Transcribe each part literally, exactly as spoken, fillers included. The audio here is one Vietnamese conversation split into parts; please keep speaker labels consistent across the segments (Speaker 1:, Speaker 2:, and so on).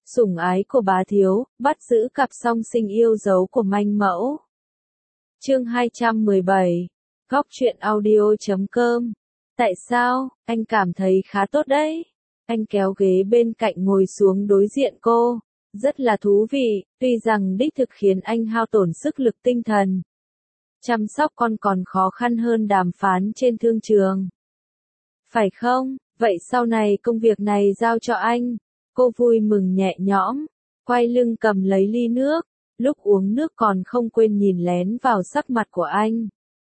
Speaker 1: Sủng ái của bá thiếu, bắt giữ cặp song sinh yêu dấu của manh mẫu. Chương hai trăm mười bảy, Góc truyện audio chấm com. Tại sao, anh cảm thấy khá tốt đấy. Anh kéo ghế bên cạnh ngồi xuống đối diện cô. Rất là thú vị, tuy rằng đích thực khiến anh hao tổn sức lực tinh thần. Chăm sóc con còn khó khăn hơn đàm phán trên thương trường. Phải không? Vậy sau này công việc này giao cho anh. Cô vui mừng nhẹ nhõm, quay lưng cầm lấy ly nước, lúc uống nước còn không quên nhìn lén vào sắc mặt của anh.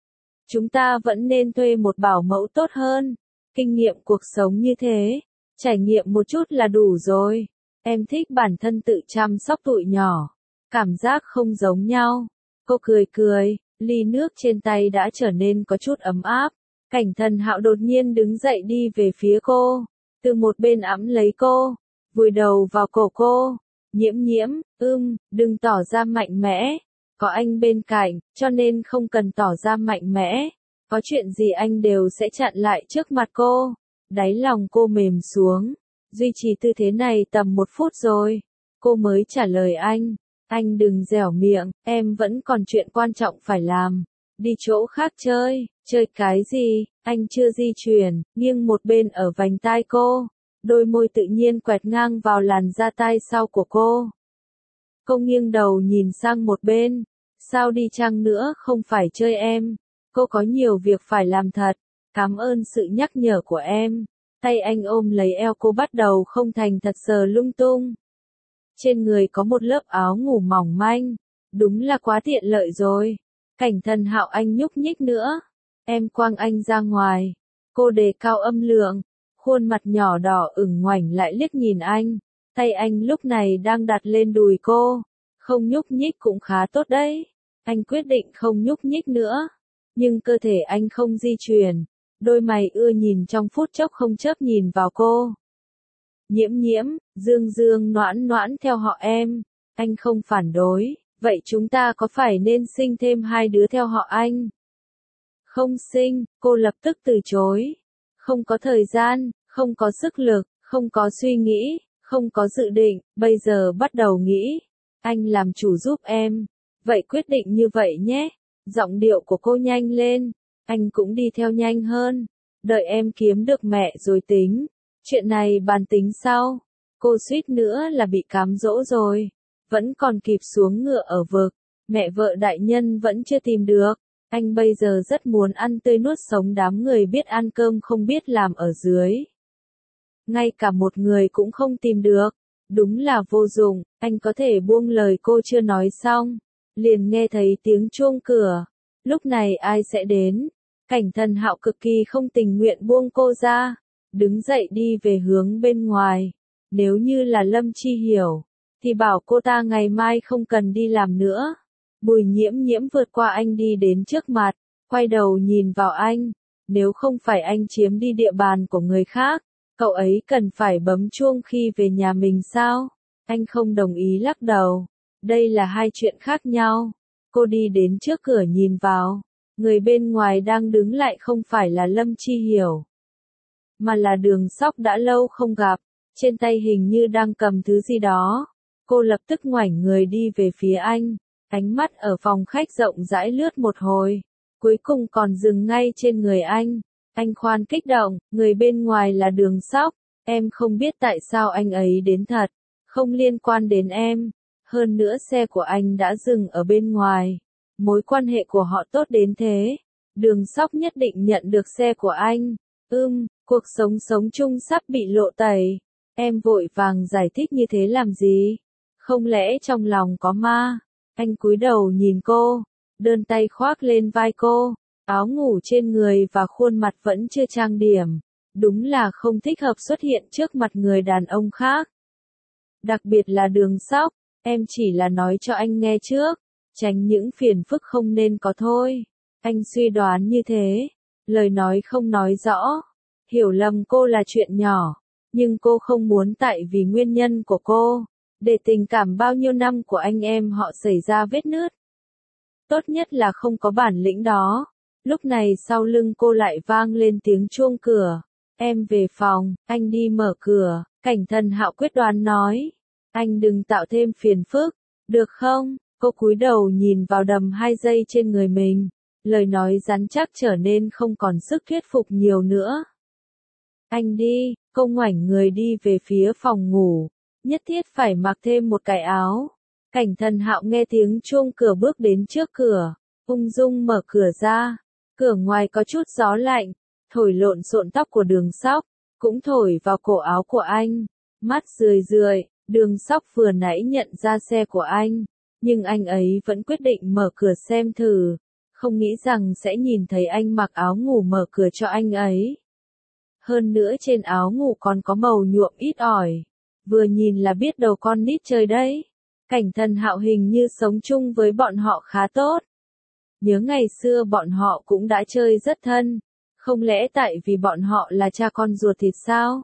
Speaker 1: Chúng ta vẫn nên thuê một bảo mẫu tốt hơn, kinh nghiệm cuộc sống như thế, trải nghiệm một chút là đủ rồi. Em thích bản thân tự chăm sóc tụi nhỏ, cảm giác không giống nhau. Cô cười cười, ly nước trên tay đã trở nên có chút ấm áp. Cảnh Thần Hạo đột nhiên đứng dậy đi về phía cô, từ một bên ẵm lấy cô, vùi đầu vào cổ cô. Nhiễm nhiễm, ưm, đừng tỏ ra mạnh mẽ, có anh bên cạnh, cho nên không cần tỏ ra mạnh mẽ, có chuyện gì anh đều sẽ chặn lại trước mặt cô. Đáy lòng cô mềm xuống, duy trì tư thế này tầm một phút rồi, cô mới trả lời anh, anh đừng dẻo miệng, em vẫn còn chuyện quan trọng phải làm, đi chỗ khác chơi, chơi cái gì, anh chưa di chuyển, nghiêng một bên ở vành tai cô. Đôi môi tự nhiên quẹt ngang vào làn da tai sau của cô. Cô nghiêng đầu nhìn sang một bên. Sao đi chăng nữa không phải chơi em. Cô có nhiều việc phải làm thật. Cảm ơn sự nhắc nhở của em. Tay anh ôm lấy eo cô bắt đầu không thành thật sờ lung tung. Trên người có một lớp áo ngủ mỏng manh. Đúng là quá tiện lợi rồi. Cảnh Thần Hạo anh nhúc nhích nữa. Em quăng anh ra ngoài. Cô đề cao âm lượng. Khuôn mặt nhỏ đỏ ửng ngoảnh lại liếc nhìn anh, tay anh lúc này đang đặt lên đùi cô, không nhúc nhích cũng khá tốt đấy. Anh quyết định không nhúc nhích nữa, nhưng cơ thể anh không di chuyển, đôi mày ưa nhìn trong phút chốc không chớp nhìn vào cô. Nhiễm nhiễm, Dương Dương noãn noãn theo họ em, anh không phản đối, vậy chúng ta có phải nên sinh thêm hai đứa theo họ anh? Không sinh, cô lập tức từ chối. Không có thời gian, không có sức lực, không có suy nghĩ, không có dự định, bây giờ bắt đầu nghĩ. Anh làm chủ giúp em. Vậy quyết định như vậy nhé. Giọng điệu của cô nhanh lên. Anh cũng đi theo nhanh hơn. Đợi em kiếm được mẹ rồi tính. Chuyện này bàn tính sau. Cô suýt nữa là bị cám dỗ rồi. Vẫn còn kịp xuống ngựa ở vực. Mẹ vợ đại nhân vẫn chưa tìm được. Anh bây giờ rất muốn ăn tươi nuốt sống đám người biết ăn cơm không biết làm ở dưới. Ngay cả một người cũng không tìm được. Đúng là vô dụng, anh có thể buông lời cô chưa nói xong. Liền nghe thấy tiếng chuông cửa. Lúc này ai sẽ đến? Cảnh Thần Hạo cực kỳ không tình nguyện buông cô ra. Đứng dậy đi về hướng bên ngoài. Nếu như là Lâm Chi Hiểu, thì bảo cô ta ngày mai không cần đi làm nữa. Bùi nhiễm nhiễm vượt qua anh đi đến trước mặt, quay đầu nhìn vào anh. Nếu không phải anh chiếm đi địa bàn của người khác, cậu ấy cần phải bấm chuông khi về nhà mình sao? Anh không đồng ý lắc đầu. Đây là hai chuyện khác nhau. Cô đi đến trước cửa nhìn vào. Người bên ngoài đang đứng lại không phải là Lâm Chi Hiểu, mà là Đường Sóc đã lâu không gặp. Trên tay hình như đang cầm thứ gì đó. Cô lập tức ngoảnh người đi về phía anh. Ánh mắt ở phòng khách rộng rãi lướt một hồi, cuối cùng còn dừng ngay trên người anh. Anh khoan kích động, người bên ngoài là Đường Sóc, em không biết tại sao anh ấy đến thật, không liên quan đến em. Hơn nữa xe của anh đã dừng ở bên ngoài, mối quan hệ của họ tốt đến thế. Đường Sóc nhất định nhận được xe của anh. Ưm, cuộc sống sống chung sắp bị lộ tẩy. Em vội vàng giải thích như thế làm gì? Không lẽ trong lòng có ma? Anh cúi đầu nhìn cô, đơn tay khoác lên vai cô, áo ngủ trên người và khuôn mặt vẫn chưa trang điểm. Đúng là không thích hợp xuất hiện trước mặt người đàn ông khác. Đặc biệt là Đường Sóc, em chỉ là nói cho anh nghe trước, tránh những phiền phức không nên có thôi. Anh suy đoán như thế, lời nói không nói rõ, hiểu lầm cô là chuyện nhỏ, nhưng cô không muốn tại vì nguyên nhân của cô, để tình cảm bao nhiêu năm của anh em họ xảy ra vết nứt. Tốt nhất là không có bản lĩnh đó. Lúc này sau lưng cô lại vang lên tiếng chuông cửa. Em về phòng, anh đi mở cửa, Cảnh Thần Hạo quyết đoán nói. Anh đừng tạo thêm phiền phức, được không? Cô cúi đầu nhìn vào đầm hai giây trên người mình, lời nói rắn chắc trở nên không còn sức thuyết phục nhiều nữa. Anh đi, cô ngoảnh người đi về phía phòng ngủ, nhất thiết phải mặc thêm một cái áo. Cảnh Thần Hạo nghe tiếng chuông cửa bước đến trước cửa, ung dung mở cửa ra. Cửa ngoài có chút gió lạnh, thổi lộn xộn tóc của Đường Sóc, cũng thổi vào cổ áo của anh. Mắt rười rượi, Đường Sóc vừa nãy nhận ra xe của anh, nhưng anh ấy vẫn quyết định mở cửa xem thử, không nghĩ rằng sẽ nhìn thấy anh mặc áo ngủ mở cửa cho anh ấy. Hơn nữa trên áo ngủ còn có màu nhuộm ít ỏi, vừa nhìn là biết đầu con nít chơi đấy. Cảnh Thần Hạo hình như sống chung với bọn họ khá tốt. Nhớ ngày xưa bọn họ cũng đã chơi rất thân, không lẽ tại vì bọn họ là cha con ruột thịt sao?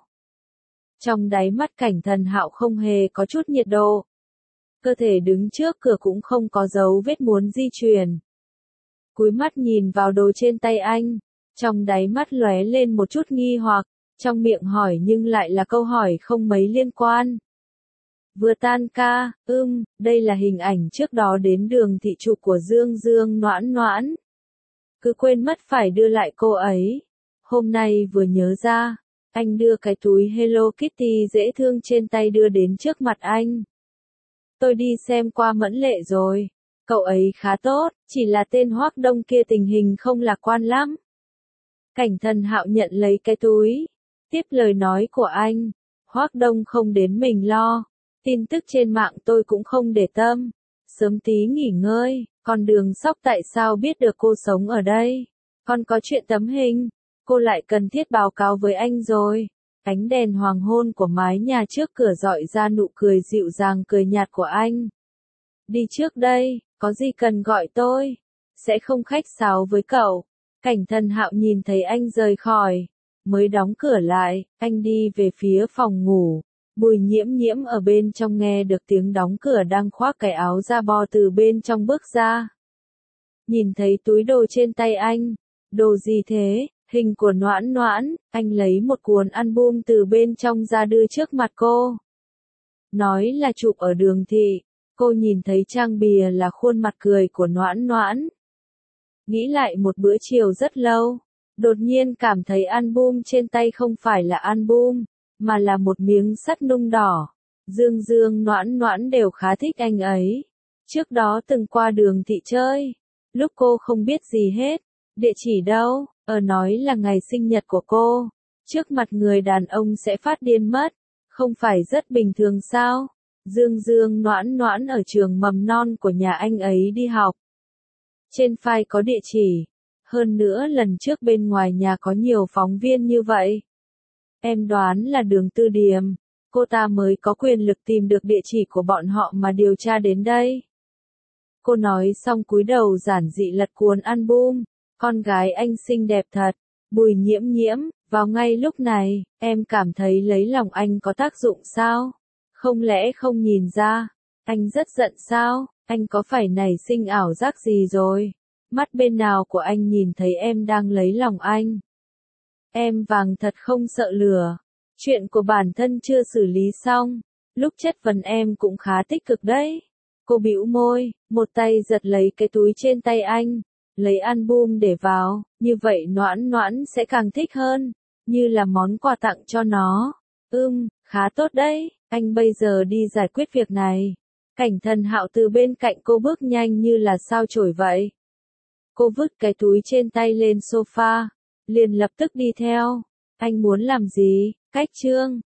Speaker 1: Trong đáy mắt Cảnh Thần Hạo không hề có chút nhiệt độ. Cơ thể đứng trước cửa cũng không có dấu vết muốn di chuyển. Cúi mắt nhìn vào đồ trên tay anh, trong đáy mắt lóe lên một chút nghi hoặc, trong miệng hỏi nhưng lại là câu hỏi không mấy liên quan. Vừa tan ca, ưm, đây là hình ảnh trước đó đến Đường thị chụp của Dương Dương Noãn Noãn. Cứ quên mất phải đưa lại cô ấy. Hôm nay vừa nhớ ra, anh đưa cái túi Hello Kitty dễ thương trên tay đưa đến trước mặt anh. Tôi đi xem qua Mẫn Lệ rồi. Cậu ấy khá tốt, chỉ là tên Hoắc Đông kia tình hình không lạc quan lắm. Cảnh Thần Hạo nhận lấy cái túi, tiếp lời nói của anh. Hoắc Đông không đến mình lo. Tin tức trên mạng tôi cũng không để tâm. Sớm tí nghỉ ngơi, còn Đường Sóc tại sao biết được cô sống ở đây? Còn có chuyện tấm hình, cô lại cần thiết báo cáo với anh rồi. Ánh đèn hoàng hôn của mái nhà trước cửa dọi ra nụ cười dịu dàng cười nhạt của anh. Đi trước đây, có gì cần gọi tôi? Sẽ không khách sáo với cậu. Cảnh Thần Hạo nhìn thấy anh rời khỏi, mới đóng cửa lại, anh đi về phía phòng ngủ. Bùi Nhiễm Nhiễm ở bên trong nghe được tiếng đóng cửa đang khoác cái áo da bò từ bên trong bước ra. Nhìn thấy túi đồ trên tay anh, đồ gì thế, hình của Noãn Noãn, anh lấy một cuốn album từ bên trong ra đưa trước mặt cô. Nói là chụp ở Đường thị, cô nhìn thấy trang bìa là khuôn mặt cười của Noãn Noãn. Nghĩ lại một bữa chiều rất lâu, đột nhiên cảm thấy album trên tay không phải là album, mà là một miếng sắt nung đỏ. Dương Dương Noãn Noãn đều khá thích anh ấy. Trước đó từng qua Đường thị chơi, lúc cô không biết gì hết, địa chỉ đâu, ở nói là ngày sinh nhật của cô. Trước mặt người đàn ông sẽ phát điên mất, không phải rất bình thường sao? Dương Dương Noãn Noãn ở trường mầm non của nhà anh ấy đi học. Trên file có địa chỉ, hơn nữa lần trước bên ngoài nhà có nhiều phóng viên như vậy. Em đoán là Đường Tư Điềm, cô ta mới có quyền lực tìm được địa chỉ của bọn họ mà điều tra đến đây. Cô nói xong cúi đầu giản dị lật cuốn album, con gái anh xinh đẹp thật, Bùi Nhiễm Nhiễm, vào ngay lúc này, em cảm thấy lấy lòng anh có tác dụng sao? Không lẽ không nhìn ra, anh rất giận sao, anh có phải nảy sinh ảo giác gì rồi? Mắt bên nào của anh nhìn thấy em đang lấy lòng anh? Em vàng thật không sợ lửa, chuyện của bản thân chưa xử lý xong, lúc chất vấn em cũng khá tích cực đấy. Cô bĩu môi, một tay giật lấy cái túi trên tay anh, lấy album để vào, như vậy Noãn Noãn sẽ càng thích hơn, như là món quà tặng cho nó. Ừm, khá tốt đấy, anh bây giờ đi giải quyết việc này. Cảnh Thần Hạo từ bên cạnh cô bước nhanh như là sao chổi vậy. Cô vứt cái túi trên tay lên sofa, liền lập tức đi theo. Anh muốn làm gì? Cách chương